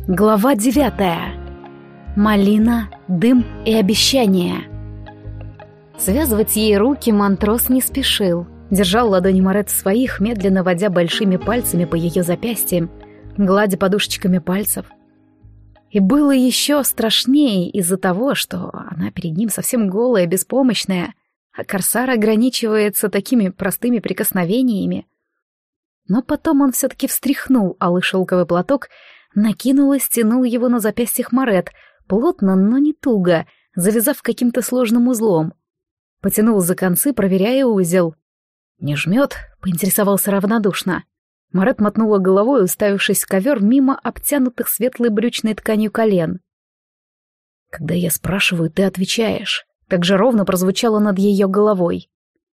Глава 9. Малина, дым и обещания. Связывать ей руки Монтрос не спешил. Держал ладони Марет в своих, медленно водя большими пальцами по ее запястьям, гладя подушечками пальцев. И было еще страшнее из-за того, что она перед ним совсем голая, беспомощная, а Корсар ограничивается такими простыми прикосновениями. Но потом он все-таки встряхнул алый шелковый платок, накинул и стянул его на запястьях Марет, плотно, но не туго, завязав каким-то сложным узлом. Потянул за концы, проверяя узел. «Не жмет?» — поинтересовался равнодушно. Марет мотнула головой, уставившись в ковер мимо обтянутых светлой брючной тканью колен. «Когда я спрашиваю, ты отвечаешь». Так же ровно прозвучало над ее головой.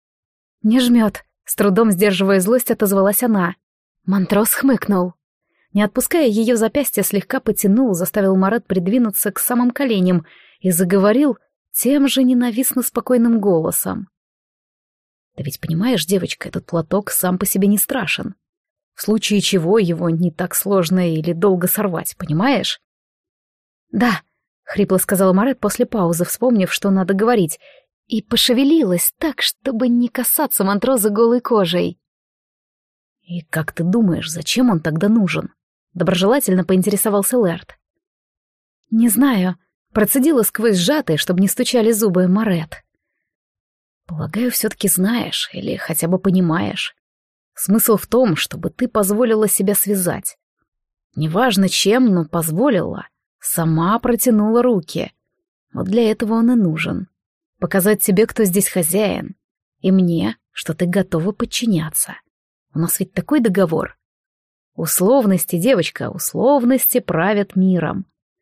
«Не жмет», — с трудом сдерживая злость, отозвалась она. Монтрос хмыкнул. Не отпуская ее запястья, слегка потянул, заставил Марет придвинуться к самым коленям и заговорил тем же ненавистно спокойным голосом. «Ты ведь понимаешь, девочка, этот платок сам по себе не страшен. В случае чего его не так сложно или долго сорвать, понимаешь?» «Да», — хрипло сказала Марет после паузы, вспомнив, что надо говорить, и пошевелилась так, чтобы не касаться Монтроза голой кожей. «И как ты думаешь, зачем он тогда нужен?» — доброжелательно поинтересовался Лэрд. «Не знаю», — процедила сквозь сжатые, чтобы не стучали зубы, Марет. «Полагаю, все-таки знаешь, или хотя бы понимаешь. Смысл в том, чтобы ты позволила себя связать. Неважно чем, но позволила. Сама протянула руки. Вот для этого он и нужен. Показать тебе, кто здесь хозяин. И мне, что ты готова подчиняться. У нас ведь такой договор. Условности, девочка, условности правят миром».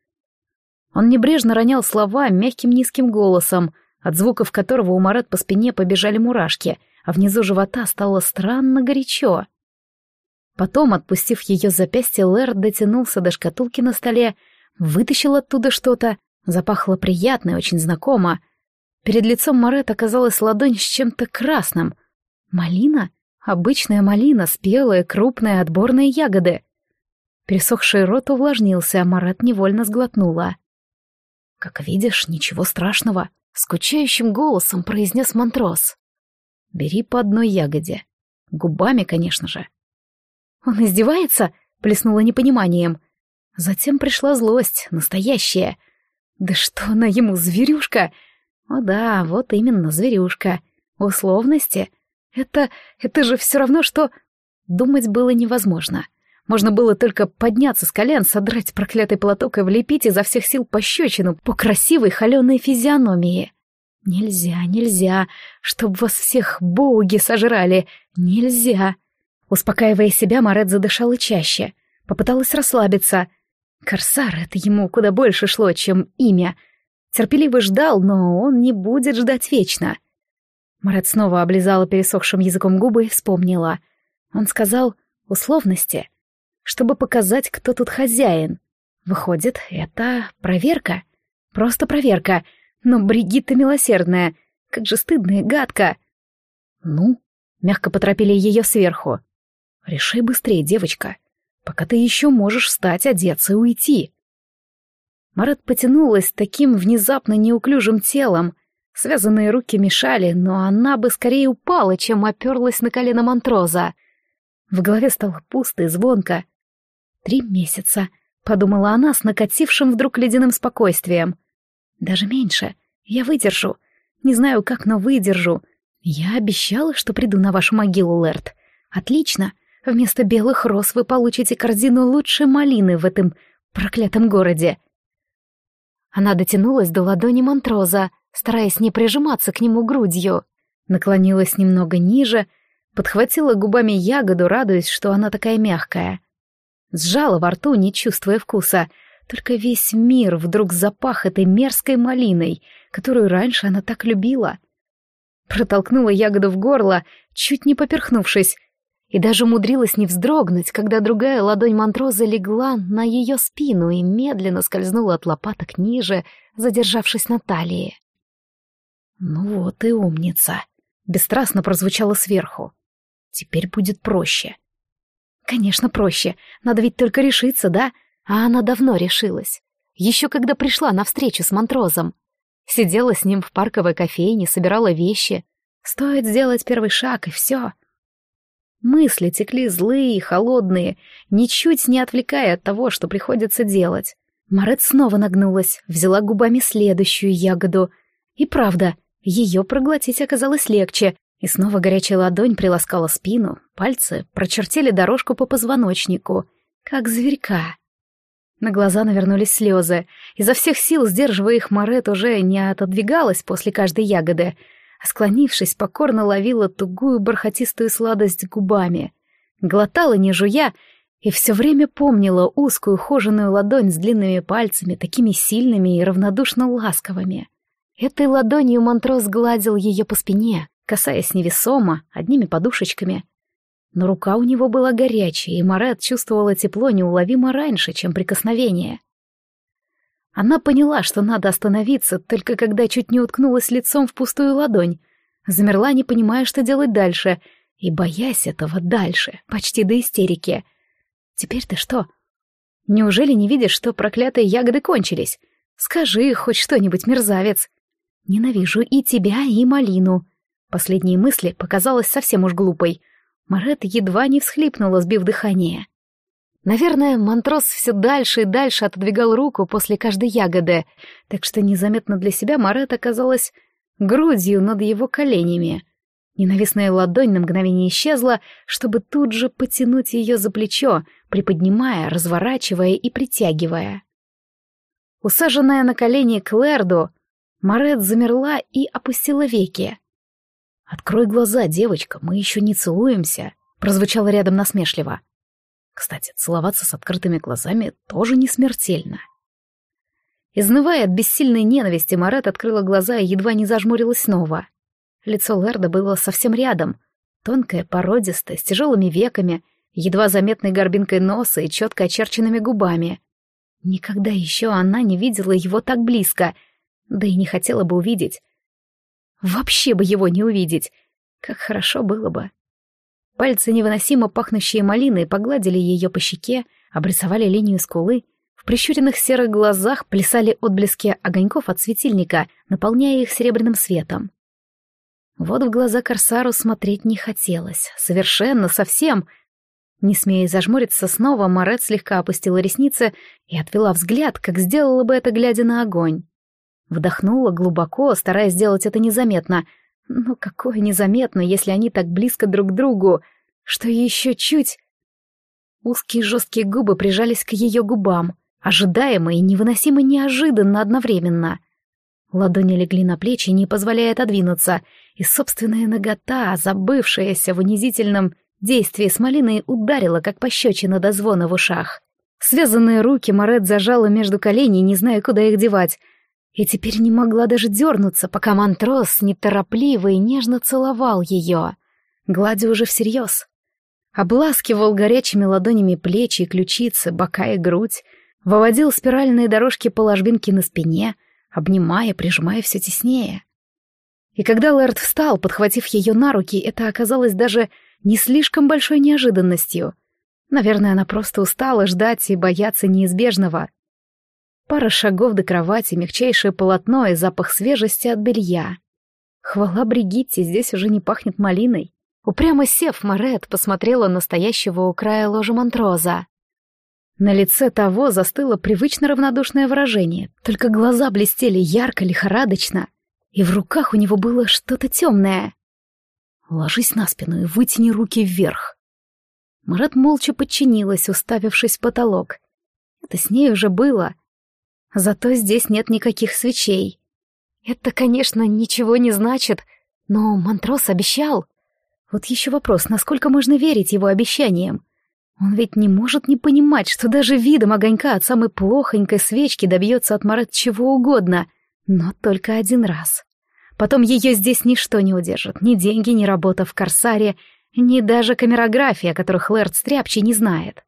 Он небрежно ронял слова мягким низким голосом, от звуков которого у Марет по спине побежали мурашки, а внизу живота стало странно горячо. Потом, отпустив ее запястье, Лэрд дотянулся до шкатулки на столе, вытащил оттуда что-то, запахло приятно и очень знакомо. Перед лицом Марет оказалась ладонь с чем-то красным. Малина? Обычная малина, спелая, крупная, отборные ягоды. Пересохший рот увлажнился, а Марет невольно сглотнула. «Как видишь, ничего страшного», — скучающим голосом произнес Монтрос. «Бери по одной ягоде. Губами, конечно же». «Он издевается?» — плеснула непониманием. Затем пришла злость, настоящая. «Да что она ему, зверюшка?» «О да, вот именно, зверюшка. Условности. Это же все равно, что...» Думать было невозможно. Можно было только подняться с колен, содрать проклятый платок и влепить изо всех сил пощечину по красивой холеной физиономии. Нельзя, чтоб вас всех боги сожрали. Нельзя. Успокаивая себя, Марет задышала чаще. Попыталась расслабиться. Корсар — это ему куда больше шло, чем имя. Терпеливо ждал, но он не будет ждать вечно. Марет снова облизала пересохшим языком губы и вспомнила. Он сказал «условности», чтобы показать, кто тут хозяин. Выходит, это проверка. Просто проверка. Но Бригитта милосердная. Как же стыдно и гадко. «Ну?» — мягко поторопили ее сверху. «Решай быстрее, девочка, пока ты еще можешь встать, одеться и уйти». Марет потянулась таким внезапно неуклюжим телом. Связанные руки мешали, но она бы скорее упала, чем оперлась на колено Монтроза. В голове стало пусто и звонко. 3 месяца, подумала она с накатившим вдруг ледяным спокойствием. Даже меньше. Я выдержу. Не знаю как, но выдержу. Я обещала, что приду на вашу могилу, Лэрд. Отлично. Вместо белых роз вы получите корзину лучшей малины в этом проклятом городе. Она дотянулась до ладони Монтроза, стараясь не прижиматься к нему грудью. Наклонилась немного ниже, подхватила губами ягоду, радуясь, что она такая мягкая. Сжала во рту, не чувствуя вкуса, только весь мир вдруг запах этой мерзкой малиной, которую раньше она так любила. Протолкнула ягоду в горло, чуть не поперхнувшись, и даже умудрилась не вздрогнуть, когда другая ладонь Монтроза легла на ее спину и медленно скользнула от лопаток ниже, задержавшись на талии. «Ну вот и умница», — бесстрастно прозвучало сверху. «Теперь будет проще». «Конечно, проще. Надо ведь только решиться, да? А она давно решилась. Еще когда пришла на встречу с Монтрозом. Сидела с ним в парковой кофейне, собирала вещи. Стоит сделать первый шаг, и все. Мысли текли злые и холодные, ничуть не отвлекая от того, что приходится делать. Марет снова нагнулась, взяла губами следующую ягоду. И правда, ее проглотить оказалось легче, и снова горячая ладонь приласкала спину, пальцы прочертили дорожку по позвоночнику, как зверька. На глаза навернулись слезы. Изо всех сил, сдерживая их, Марет уже не отодвигалась после каждой ягоды, а, склонившись, покорно ловила тугую бархатистую сладость губами, глотала, не жуя, и все время помнила узкую ухоженную ладонь с длинными пальцами, такими сильными и равнодушно ласковыми. Этой ладонью Монтроз гладил ее по спине, касаясь невесомо, одними подушечками. Но рука у него была горячая, и Марет чувствовала тепло неуловимо раньше, чем прикосновение. Она поняла, что надо остановиться, только когда чуть не уткнулась лицом в пустую ладонь. Замерла, не понимая, что делать дальше, и боясь этого дальше, почти до истерики. Теперь ты что? Неужели не видишь, что проклятые ягоды кончились? Скажи хоть что-нибудь, мерзавец. Ненавижу и тебя, и малину. Последние мысли показалась совсем уж глупой. Марет едва не всхлипнула, сбив дыхание. Наверное, Монтроз все дальше и дальше отодвигал руку после каждой ягоды, так что незаметно для себя Марет оказалась грудью над его коленями. Ненавистная ладонь на мгновение исчезла, чтобы тут же потянуть ее за плечо, приподнимая, разворачивая и притягивая. Усаженная на колени к Лэрду, Марет замерла и опустила веки. «Открой глаза, девочка, мы еще не целуемся», — прозвучало рядом насмешливо. Кстати, целоваться с открытыми глазами тоже не смертельно. Изнывая от бессильной ненависти, Марет открыла глаза и едва не зажмурилась снова. Лицо Лэрда было совсем рядом, тонкое, породистое, с тяжелыми веками, едва заметной горбинкой носа и четко очерченными губами. Никогда еще она не видела его так близко, да и не хотела бы увидеть. Вообще бы его не увидеть. Как хорошо было бы. Пальцы, невыносимо пахнущие малиной, погладили ее по щеке, обрисовали линию скулы. В прищуренных серых глазах плясали отблески огоньков от светильника, наполняя их серебряным светом. Вот в глаза корсару смотреть не хотелось. Совершенно, совсем. Не смея зажмуриться снова, Марет слегка опустила ресницы и отвела взгляд, как сделала бы это, глядя на огонь. Вдохнула глубоко, стараясь сделать это незаметно. Но какое незаметно, если они так близко друг к другу, что еще чуть... Узкие жесткие губы прижались к ее губам, ожидаемо и невыносимо неожиданно одновременно. Ладони легли на плечи, не позволяя отодвинуться, и собственная нагота, забывшаяся в унизительном действии с малиной, ударила, как пощечина до звона в ушах. Связанные руки Марет зажала между коленей, не зная, куда их девать, и теперь не могла даже дернуться, пока Монтроз неторопливо и нежно целовал ее, гладя уже всерьез. Обласкивал горячими ладонями плечи и ключицы, бока и грудь, выводил спиральные дорожки по ложбинке на спине, обнимая, прижимая все теснее. И когда Лэрд встал, подхватив ее на руки, это оказалось даже не слишком большой неожиданностью. Наверное, она просто устала ждать и бояться неизбежного. Пара шагов до кровати, мягчайшее полотно и запах свежести от белья. Хвала Бригитте, здесь уже не пахнет малиной. Упрямо сев, Марет посмотрела на стоящего у края ложа Монтроза. На лице того застыло привычно равнодушное выражение, только глаза блестели ярко, лихорадочно, и в руках у него было что-то темное. «Ложись на спину и вытяни руки вверх». Марет молча подчинилась, уставившись в потолок. Это с ней уже было. Зато здесь нет никаких свечей. Это, конечно, ничего не значит, но Монтроз обещал. Вот еще вопрос, насколько можно верить его обещаниям? Он ведь не может не понимать, что даже видом огонька от самой плохонькой свечки добьется от Марет чего угодно, но только один раз. Потом ее здесь ничто не удержит, ни деньги, ни работа в Корсаре, ни даже камерография, которых Лэрд Стряпчий не знает.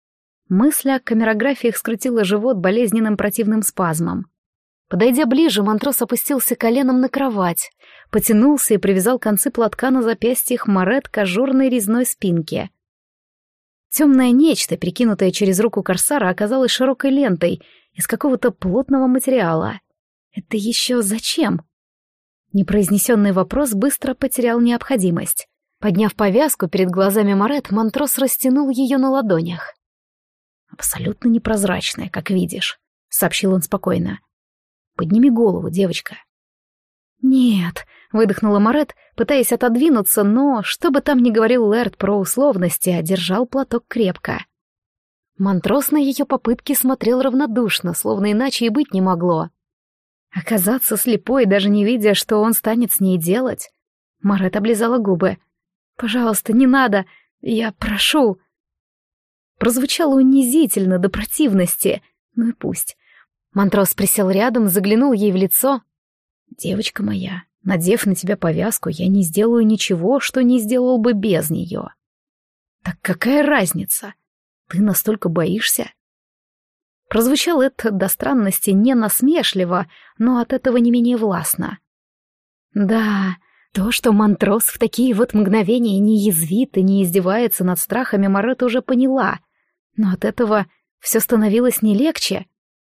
Мысль о камерографиях скрутила живот болезненным противным спазмом. Подойдя ближе, Монтроз опустился коленом на кровать, потянулся и привязал концы платка на запястьях Марет к ажурной резной спинке. Темное нечто, перекинутое через руку корсара, оказалось широкой лентой из какого-то плотного материала. Это еще зачем? Непроизнесенный вопрос быстро потерял необходимость. Подняв повязку перед глазами Марет, Монтрос растянул ее на ладонях. «Абсолютно непрозрачная, как видишь», — сообщил он спокойно. «Подними голову, девочка». «Нет», — выдохнула Марет, пытаясь отодвинуться, но, что бы там ни говорил Лэрд про условности, держал платок крепко. Монтрос на ее попытки смотрел равнодушно, словно иначе и быть не могло. Оказаться слепой, даже не видя, что он станет с ней делать. Марет облизала губы. «Пожалуйста, не надо, я прошу». Прозвучало унизительно, до противности. Ну и пусть. Монтрос присел рядом, заглянул ей в лицо. «Девочка моя, надев на тебя повязку, я не сделаю ничего, что не сделал бы без нее». «Так какая разница? Ты настолько боишься?» Прозвучало это до странности не насмешливо, но от этого не менее властно. Да, то, что Монтрос в такие вот мгновения не язвит и не издевается над страхами, Марет уже поняла, но от этого все становилось не легче.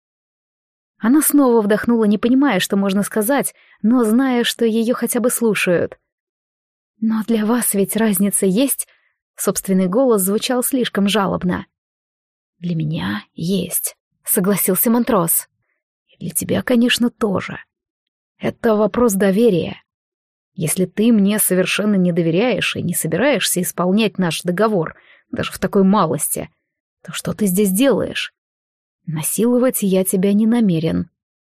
Она снова вдохнула, не понимая, что можно сказать, но зная, что ее хотя бы слушают. «Но для вас ведь разница есть?» Собственный голос звучал слишком жалобно. «Для меня есть», — согласился Монтрос. «И для тебя, конечно, тоже. Это вопрос доверия. Если ты мне совершенно не доверяешь и не собираешься исполнять наш договор, даже в такой малости, то что ты здесь делаешь? Насиловать я тебя не намерен».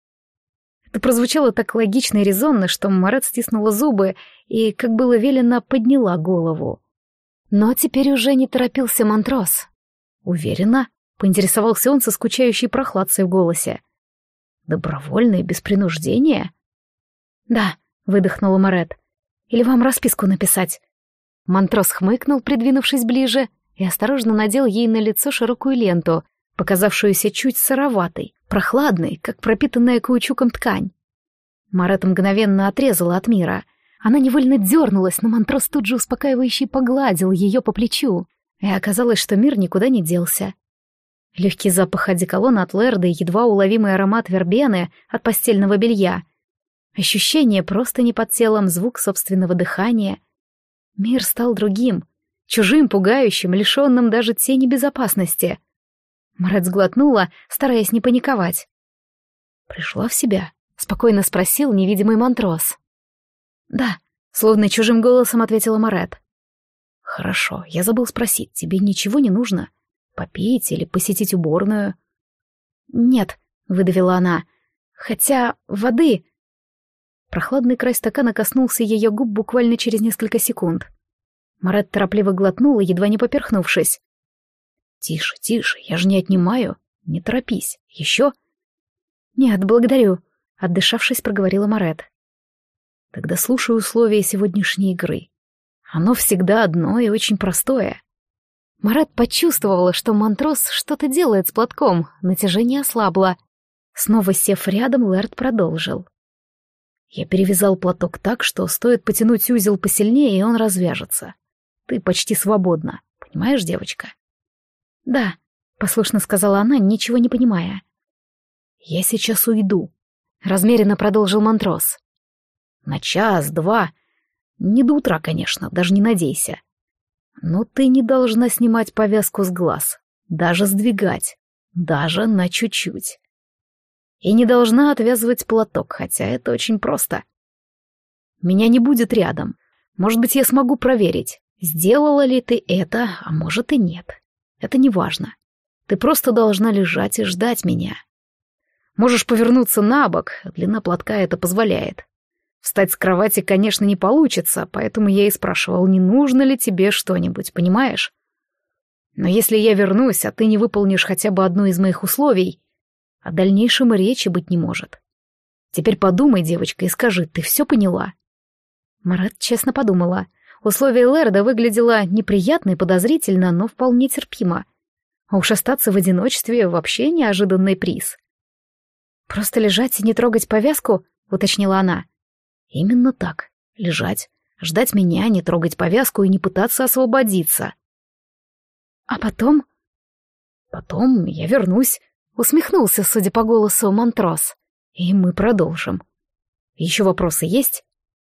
Это прозвучало так логично и резонно, что Марет стиснула зубы и, как было велено, подняла голову. Но теперь уже не торопился Монтрос. «Уверена?» — поинтересовался он со скучающей прохладцей в голосе. «Добровольно и без принуждения?» «Да», — выдохнула Марет. «Или вам расписку написать?» Монтрос хмыкнул, придвинувшись ближе, и осторожно надел ей на лицо широкую ленту, показавшуюся чуть сыроватой, прохладной, как пропитанная каучуком ткань. Марет мгновенно отрезала от мира. Она невольно дернулась, но Монтрос тут же успокаивающе погладил ее по плечу, и оказалось, что мир никуда не делся. Легкий запах одеколона от Лэрда и едва уловимый аромат вербены от постельного белья. Ощущение просто не под телом, звук собственного дыхания. Мир стал другим, чужим, пугающим, лишенным даже тени безопасности. Марет сглотнула, стараясь не паниковать. «Пришла в себя?» — спокойно спросил невидимый Монтрос. «Да», — словно чужим голосом ответила Марет. «Хорошо, я забыл спросить, тебе ничего не нужно? Попить или посетить уборную?» «Нет», — выдавила она, — «хотя воды...» Прохладный край стакана коснулся ее губ буквально через несколько секунд. Марет торопливо глотнула, едва не поперхнувшись. «Тише, тише, я же не отнимаю. Не торопись. Еще?» «Нет, благодарю», — отдышавшись, проговорила Марет. «Тогда слушай условия сегодняшней игры. Оно всегда одно и очень простое». Марет почувствовала, что Монтрос что-то делает с платком, натяжение ослабло. Снова сев рядом, Лэрд продолжил. «Я перевязал платок так, что стоит потянуть узел посильнее, и он развяжется. Ты почти свободна, понимаешь, девочка?» «Да», — послушно сказала она, ничего не понимая. «Я сейчас уйду», — размеренно продолжил Монтрос. «На час-два. Не до утра, конечно, даже не надейся. Но ты не должна снимать повязку с глаз, даже сдвигать, даже на чуть-чуть. И не должна отвязывать платок, хотя это очень просто. Меня не будет рядом. Может быть, я смогу проверить, сделала ли ты это, а может и нет. Это не важно. Ты просто должна лежать и ждать меня. Можешь повернуться на бок, длина платка это позволяет. Встать с кровати, конечно, не получится, поэтому я и спрашивал, не нужно ли тебе что-нибудь, понимаешь? Но если я вернусь, а ты не выполнишь хотя бы одно из моих условий, о дальнейшем и речи быть не может. Теперь подумай, девочка, и скажи, ты все поняла?» Марет честно подумала. Условие Лэрда выглядело неприятно и подозрительно, но вполне терпимо. А уж остаться в одиночестве — вообще неожиданный приз. «Просто лежать и не трогать повязку?» — уточнила она. «Именно так. Лежать, ждать меня, не трогать повязку и не пытаться освободиться». А потом? Потом я вернусь, усмехнулся, судя по голосу, Монтрос. И мы продолжим. Еще вопросы есть?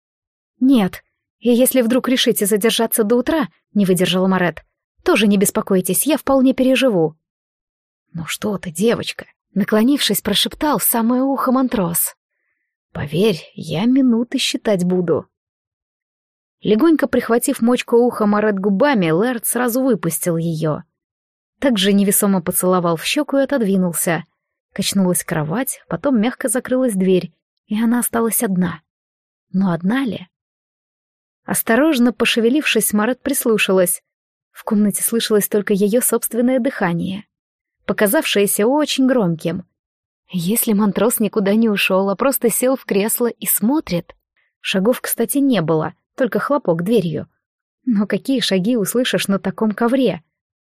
Нет. И если вдруг решите задержаться до утра, не выдержала Марет, тоже не беспокойтесь, я вполне переживу. Ну что ты, девочка, наклонившись, прошептал в самое ухо Монтрос. Поверь, я минуты считать буду. Легонько прихватив мочку уха Марет губами, Лэрд сразу выпустил ее. Также невесомо поцеловал в щеку и отодвинулся. Качнулась кровать, потом мягко закрылась дверь, и она осталась одна. Но одна ли? Осторожно пошевелившись, Марет прислушалась. В комнате слышалось только ее собственное дыхание, показавшееся очень громким. Если Монтрос никуда не ушел, а просто сел в кресло и смотрит. Шагов, кстати, не было, только хлопок дверью. Но какие шаги услышишь на таком ковре?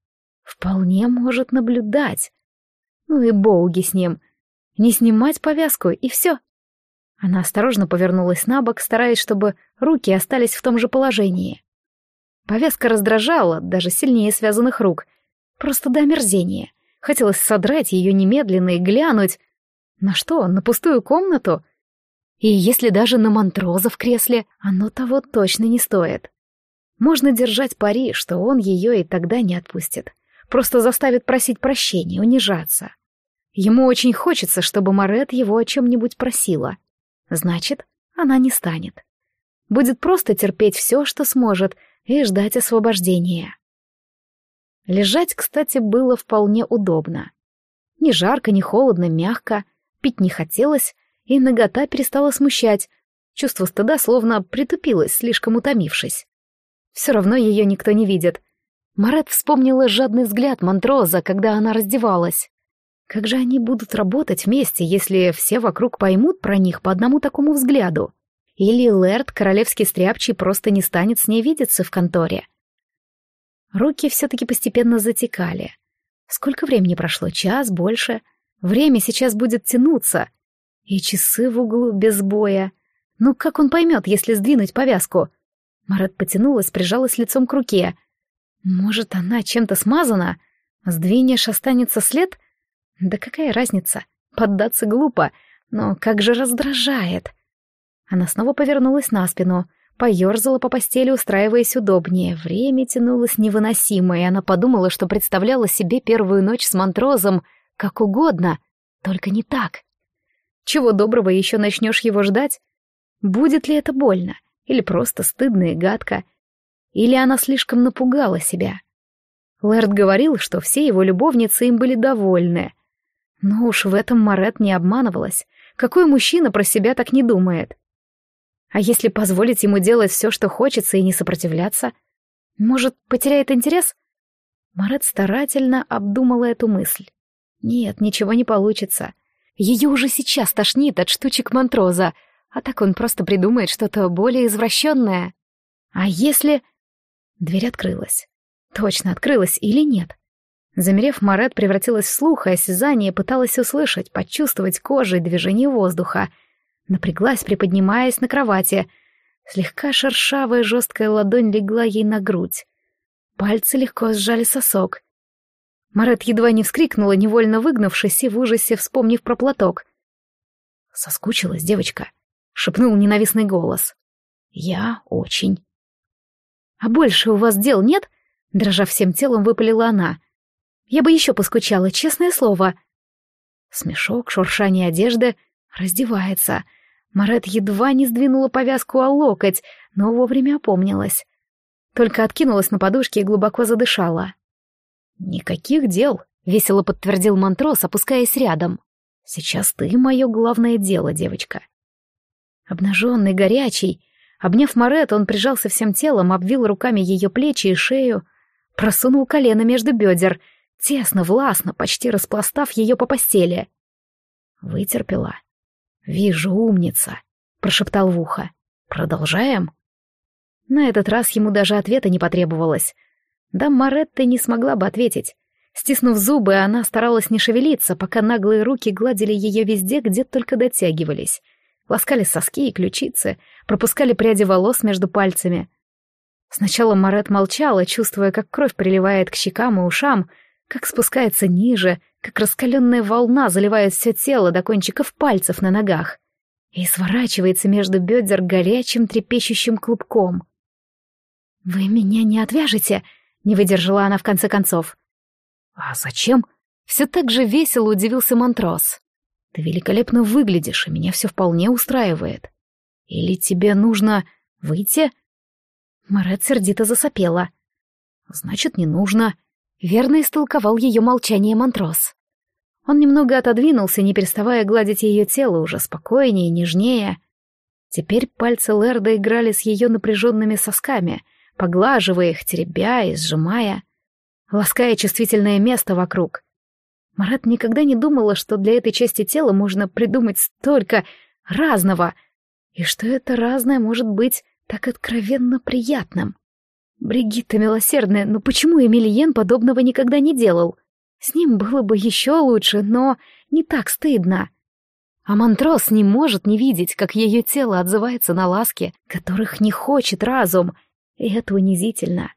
Вполне может наблюдать. Ну и боуги с ним. Не снимать повязку, и все. Она осторожно повернулась на бок, стараясь, чтобы руки остались в том же положении. Повязка раздражала, даже сильнее связанных рук. Просто до омерзения. Хотелось содрать ее немедленно и глянуть. На что? На пустую комнату? И если даже на Монтроза в кресле, оно того точно не стоит. Можно держать пари, что он ее и тогда не отпустит. Просто заставит просить прощения, унижаться. Ему очень хочется, чтобы Марет его о чем-нибудь просила. Значит, она не станет. Будет просто терпеть все, что сможет, и ждать освобождения. Лежать, кстати, было вполне удобно. Ни жарко, ни холодно, мягко, пить не хотелось, и нагота перестала смущать. Чувство стыда словно притупилось, слишком утомившись. Все равно ее никто не видит. Марет вспомнила жадный взгляд Монтроза, когда она раздевалась. Как же они будут работать вместе, если все вокруг поймут про них по одному такому взгляду? Или Лэрд, королевский стряпчий, просто не станет с ней видеться в конторе? Руки все-таки постепенно затекали. Сколько времени прошло? Час, больше? Время сейчас будет тянуться. И часы в углу без боя. Ну как он поймет, если сдвинуть повязку? Марет потянулась, прижалась лицом к руке. Может, она чем-то смазана? Сдвинешь, останется след? Да какая разница? Поддаться глупо, но как же раздражает. Она снова повернулась на спину, поерзала по постели, устраиваясь удобнее. Время тянулось невыносимо, и она подумала, что представляла себе первую ночь с Монтрозом как угодно, только не так. Чего доброго еще начнешь его ждать? Будет ли это больно? Или просто стыдно и гадко? Или она слишком напугала себя? Лэрд говорил, что все его любовницы им были довольны. Но уж в этом Марет не обманывалась. Какой мужчина про себя так не думает? А если позволить ему делать все, что хочется, и не сопротивляться? Может, потеряет интерес? Марет старательно обдумала эту мысль. Нет, ничего не получится. Ее уже сейчас тошнит от штучек Монтроза, а так он просто придумает что-то более извращенное. А если... Дверь открылась. Точно открылась или нет? Замерев, Марет превратилась в слух, и осязание пыталась услышать, почувствовать кожей движение воздуха. Напряглась, приподнимаясь на кровати. Слегка шершавая жесткая ладонь легла ей на грудь. Пальцы легко сжали сосок. Марет едва не вскрикнула, невольно выгнувшись и в ужасе вспомнив про платок. «Соскучилась девочка», — шепнул ненавистный голос. «Я очень». «А больше у вас дел нет?» — дрожа всем телом, выпалила она. «Я бы еще поскучала, честное слово». Смешок, шуршание одежды, раздевается. Марет едва не сдвинула повязку о локоть, но вовремя опомнилась. Только откинулась на подушке и глубоко задышала. «Никаких дел», — весело подтвердил Монтрос, опускаясь рядом. «Сейчас ты мое главное дело, девочка». Обнаженный, горячий, обняв Марет, он прижался всем телом, обвил руками ее плечи и шею, просунул колено между бедер, тесно, властно, почти распластав ее по постели. «Вытерпела. Вижу, умница», — прошептал в ухо. «Продолжаем?» На этот раз ему даже ответа не потребовалось. Да Маретта не смогла бы ответить. Стиснув зубы, она старалась не шевелиться, пока наглые руки гладили ее везде, где только дотягивались. Ласкали соски и ключицы, пропускали пряди волос между пальцами. Сначала Марет молчала, чувствуя, как кровь приливает к щекам и ушам, как спускается ниже, как раскаленная волна заливает все тело до кончиков пальцев на ногах и сворачивается между бедер горячим трепещущим клубком. «Вы меня не отвяжете?» — не выдержала она в конце концов. «А зачем?» — все так же весело удивился Монтрос. «Ты великолепно выглядишь, и меня все вполне устраивает. Или тебе нужно выйти?» Марет сердито засопела. «Значит, не нужно», — верно истолковал ее молчание Монтрос. Он немного отодвинулся, не переставая гладить ее тело уже спокойнее и нежнее. Теперь пальцы Лерда играли с ее напряженными сосками, поглаживая их, теребя и сжимая, лаская чувствительное место вокруг. Марет никогда не думала, что для этой части тела можно придумать столько разного, и что это разное может быть так откровенно приятным. Бригитта милосердная, но почему Эмильен подобного никогда не делал? С ним было бы еще лучше, но не так стыдно. А Монтрос не может не видеть, как ее тело отзывается на ласки, которых не хочет разум, и это унизительно.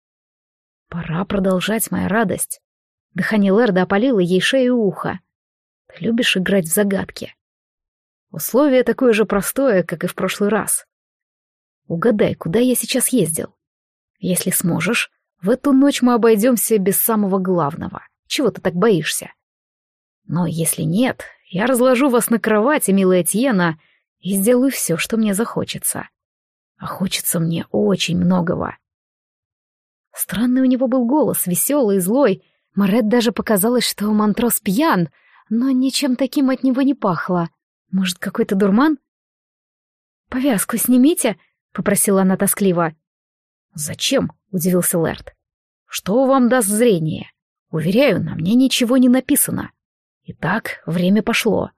«Пора продолжать, моя радость». Дыхание Лерда опалило ей шею и ухо. «Ты любишь играть в загадки. Условие такое же простое, как и в прошлый раз. Угадай, куда я сейчас ездил. Если сможешь, в эту ночь мы обойдемся без самого главного. Чего ты так боишься? Но если нет, я разложу вас на кровати, милая Тьена, и сделаю все, что мне захочется. А хочется мне очень многого». Странный у него был голос, веселый и злой. Марет даже показалось, что Монтрос пьян, но ничем таким от него не пахло. Может, какой-то дурман? «Повязку снимите», — попросила она тоскливо. «Зачем?» — удивился Лерд. «Что вам даст зрение? Уверяю, на мне ничего не написано. Итак, время пошло».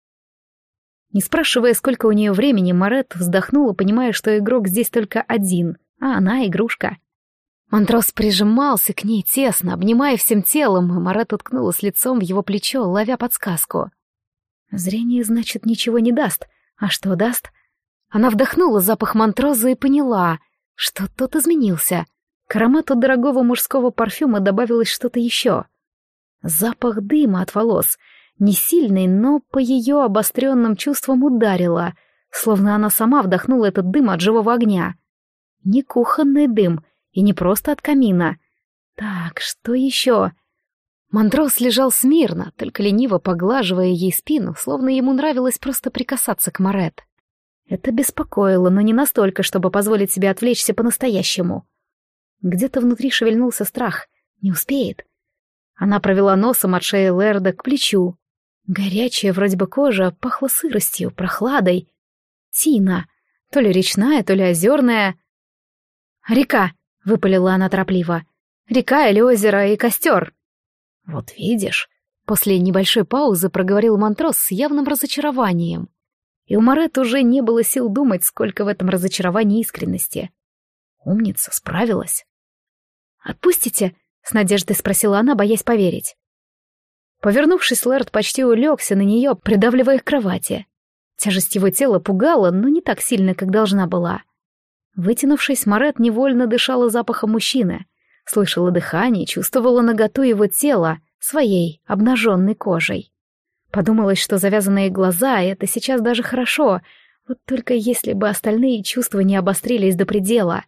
Не спрашивая, сколько у нее времени, Марет вздохнула, понимая, что игрок здесь только один, а она — игрушка. Монтрос прижимался к ней тесно, обнимая всем телом, и Марет уткнулась лицом в его плечо, ловя подсказку. Зрение, значит, ничего не даст. А что даст? Она вдохнула запах Монтроза и поняла, что тот изменился. К аромату дорогого мужского парфюма добавилось что-то еще. Запах дыма от волос, не сильный, но по ее обостренным чувствам ударило, словно она сама вдохнула этот дым от живого огня. Не кухонный дым, и не просто от камина. Так, что еще? Монтрос лежал смирно, только лениво поглаживая ей спину, словно ему нравилось просто прикасаться к Марет. Это беспокоило, но не настолько, чтобы позволить себе отвлечься по-настоящему. Где-то внутри шевельнулся страх. Не успеет. Она провела носом от шеи Лерда к плечу. Горячая вроде бы кожа пахла сыростью, прохладой. Тина. То ли речная, то ли озерная. «Река», — выпалила она торопливо. «Река или озеро и костер». «Вот видишь», — после небольшой паузы проговорил Монтрос с явным разочарованием. И у Марет уже не было сил думать, сколько в этом разочаровании искренности. Умница, справилась. «Отпустите?» — с надеждой спросила она, боясь поверить. Повернувшись, Лерд почти улегся на нее, придавливая к кровати. Тяжесть его тела пугала, но не так сильно, как должна была. Вытянувшись, Марет невольно дышала запахом мужчины, слышала дыхание, чувствовала наготу его тела своей обнаженной кожей. Подумалось, что завязанные глаза — это сейчас даже хорошо, вот только если бы остальные чувства не обострились до предела.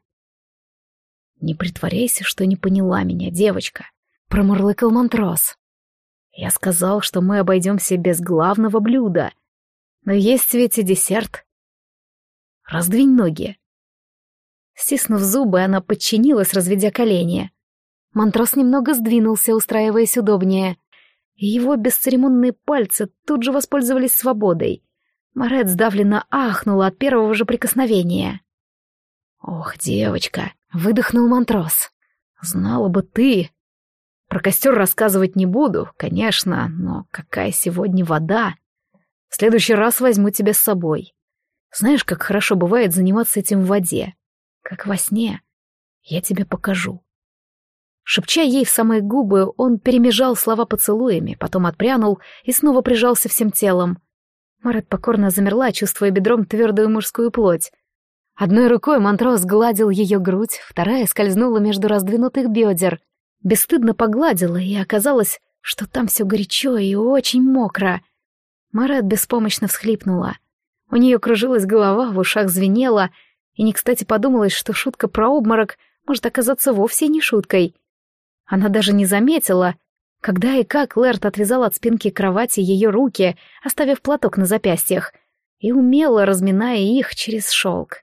«Не притворяйся, что не поняла меня, девочка», — промурлыкал Монтрос. «Я сказал, что мы обойдемся без главного блюда, но есть ведь и десерт. Раздвинь ноги». Стиснув зубы, она подчинилась, разведя колени. Монтрос немного сдвинулся, устраиваясь удобнее, и его бесцеремонные пальцы тут же воспользовались свободой. Марет сдавленно ахнула от первого же прикосновения. «Ох, девочка!» — выдохнул Монтрос. «Знала бы ты! Про костер рассказывать не буду, конечно, но какая сегодня вода! В следующий раз возьму тебя с собой. Знаешь, как хорошо бывает заниматься этим в воде? Как во сне. Я тебе покажу». Шепча ей в самые губы, он перемежал слова поцелуями, потом отпрянул и снова прижался всем телом. Марет покорно замерла, чувствуя бедром твердую мужскую плоть. Одной рукой Монтрос гладил ее грудь, вторая скользнула между раздвинутых бедер. Бесстыдно погладила, и оказалось, что там все горячо и очень мокро. Марет беспомощно всхлипнула. У нее кружилась голова, в ушах звенело, и не кстати подумалось, что шутка про обморок может оказаться вовсе не шуткой. Она даже не заметила, когда и как Лэрд отвязал от спинки кровати ее руки, оставив платок на запястьях, и умело разминая их через шелк.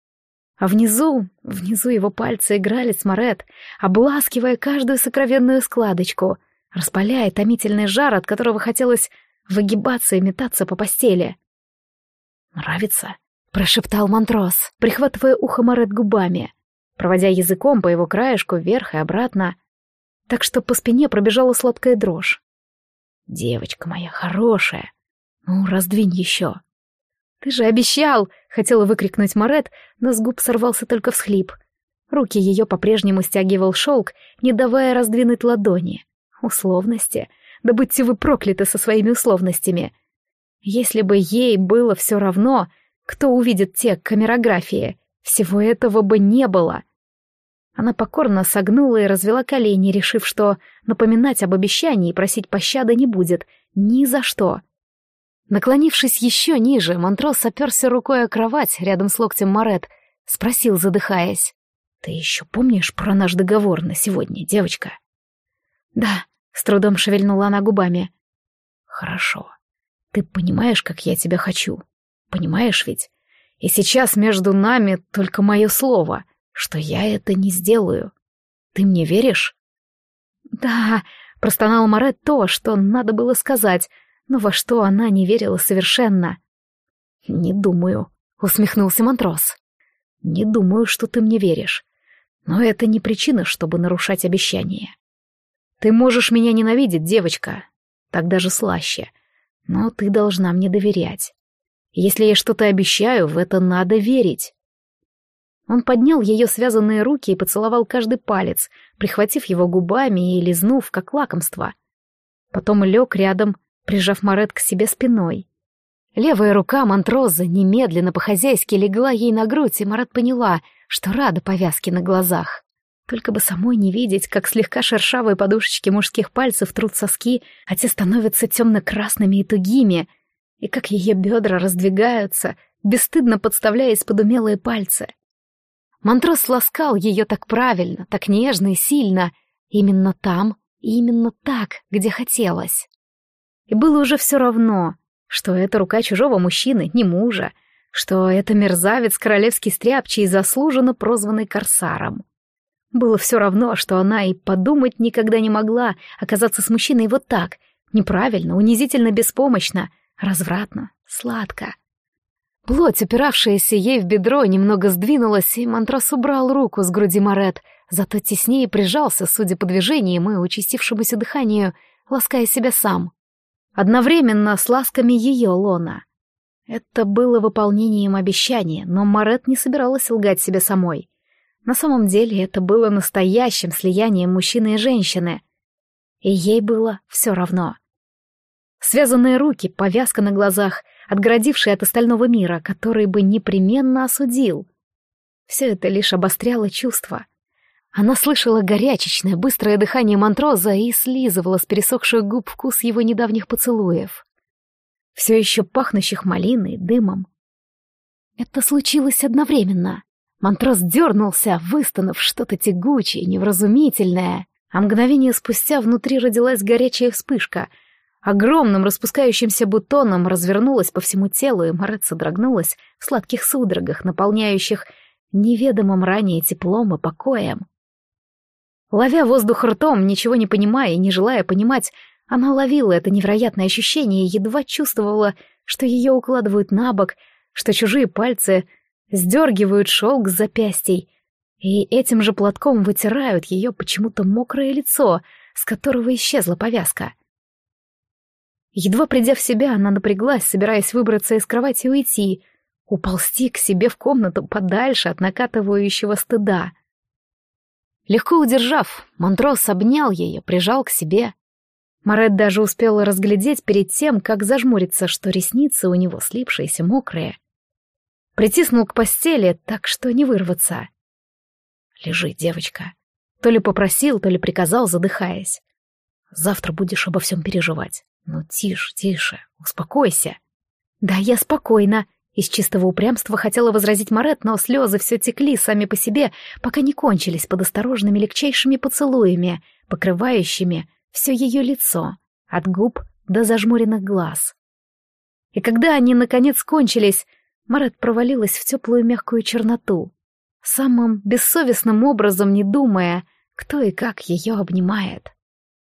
А внизу его пальцы играли с Марет, обласкивая каждую сокровенную складочку, распаляя томительный жар, от которого хотелось выгибаться и метаться по постели. «Нравится?» — прошептал Монтрос, прихватывая ухо Марет губами, проводя языком по его краешку вверх и обратно, так что по спине пробежала сладкая дрожь. «Девочка моя хорошая, ну, раздвинь еще». «Ты же обещал!» — хотела выкрикнуть Марет, но с губ сорвался только всхлип. Руки ее по-прежнему стягивал шелк, не давая раздвинуть ладони. Условности. Да будьте вы прокляты со своими условностями. Если бы ей было все равно, кто увидит те камерографии, всего этого бы не было. Она покорно согнула и развела колени, решив, что напоминать об обещании и просить пощады не будет ни за что. Наклонившись еще ниже, Монтрос оперся рукой о кровать рядом с локтем Марет, спросил, задыхаясь. «Ты еще помнишь про наш договор на сегодня, девочка?» «Да», — с трудом шевельнула она губами. «Хорошо. Ты понимаешь, как я тебя хочу? Понимаешь ведь? И сейчас между нами только мое слово, что я это не сделаю. Ты мне веришь?» «Да», — простонала Марет то, что надо было сказать, но во что она не верила совершенно. «Не думаю», — усмехнулся Монтрос. «Не думаю, что ты мне веришь. Но это не причина, чтобы нарушать обещания. Ты можешь меня ненавидеть, девочка, так даже слаще, но ты должна мне доверять. Если я что-то обещаю, в это надо верить». Он поднял ее связанные руки и поцеловал каждый палец, прихватив его губами и лизнув, как лакомство. Потом лег рядом, прижав Марет к себе спиной. Левая рука Монтроза немедленно по-хозяйски легла ей на грудь, и Марет поняла, что рада повязке на глазах. Только бы самой не видеть, как слегка шершавые подушечки мужских пальцев трут соски, а те становятся темно-красными и тугими, и как ее бедра раздвигаются, бесстыдно подставляясь под умелые пальцы. Монтрос ласкал ее так правильно, так нежно и сильно, именно там и именно так, где хотелось. И было уже все равно, что это рука чужого мужчины, не мужа, что это мерзавец королевский стряпчий, заслуженно прозванный корсаром. Было все равно, что она и подумать никогда не могла оказаться с мужчиной вот так, неправильно, унизительно беспомощно, развратно, сладко. Плоть, упиравшаяся ей в бедро, немного сдвинулась, и Монтрос убрал руку с груди Марет, зато теснее прижался, судя по движениям и участившемуся дыханию, лаская себя сам. Одновременно с ласками ее лона. Это было выполнением обещания, но Марет не собиралась лгать себе самой. На самом деле это было настоящим слиянием мужчины и женщины. И ей было все равно. Связанные руки, повязка на глазах, отгородившие от остального мира, который бы непременно осудил. Все это лишь обостряло чувства. Она слышала горячечное, быстрое дыхание Монтроза и слизывала с пересохших губ вкус его недавних поцелуев. Все еще пахнущих малиной, дымом. Это случилось одновременно. Монтрос дернулся, выстонув что-то тягучее, невразумительное, а мгновение спустя внутри родилась горячая вспышка. Огромным распускающимся бутоном развернулась по всему телу, и Марет содрогнулась в сладких судорогах, наполняющих неведомым ранее теплом и покоем. Ловя воздух ртом, ничего не понимая и не желая понимать, она ловила это невероятное ощущение и едва чувствовала, что ее укладывают на бок, что чужие пальцы сдергивают шелк с запястий, и этим же платком вытирают ее почему-то мокрое лицо, с которого исчезла повязка. Едва придя в себя, она напряглась, собираясь выбраться из кровати и уйти, уползти к себе в комнату подальше от накатывающего стыда. Легко удержав, Монтрос обнял ее, прижал к себе. Марет даже успела разглядеть перед тем, как зажмуриться, что ресницы у него слипшиеся, мокрые. Притиснул к постели, так что не вырваться. «Лежи, девочка». То ли попросил, то ли приказал, задыхаясь. «Завтра будешь обо всем переживать. Ну, тише, тише, успокойся». «Да, я спокойна», — из чистого упрямства хотела возразить Марет, но слезы все текли сами по себе, пока не кончились под осторожными легчайшими поцелуями, покрывающими все ее лицо, от губ до зажмуренных глаз. И когда они, наконец, кончились, Марет провалилась в теплую мягкую черноту, самым бессовестным образом не думая, кто и как ее обнимает.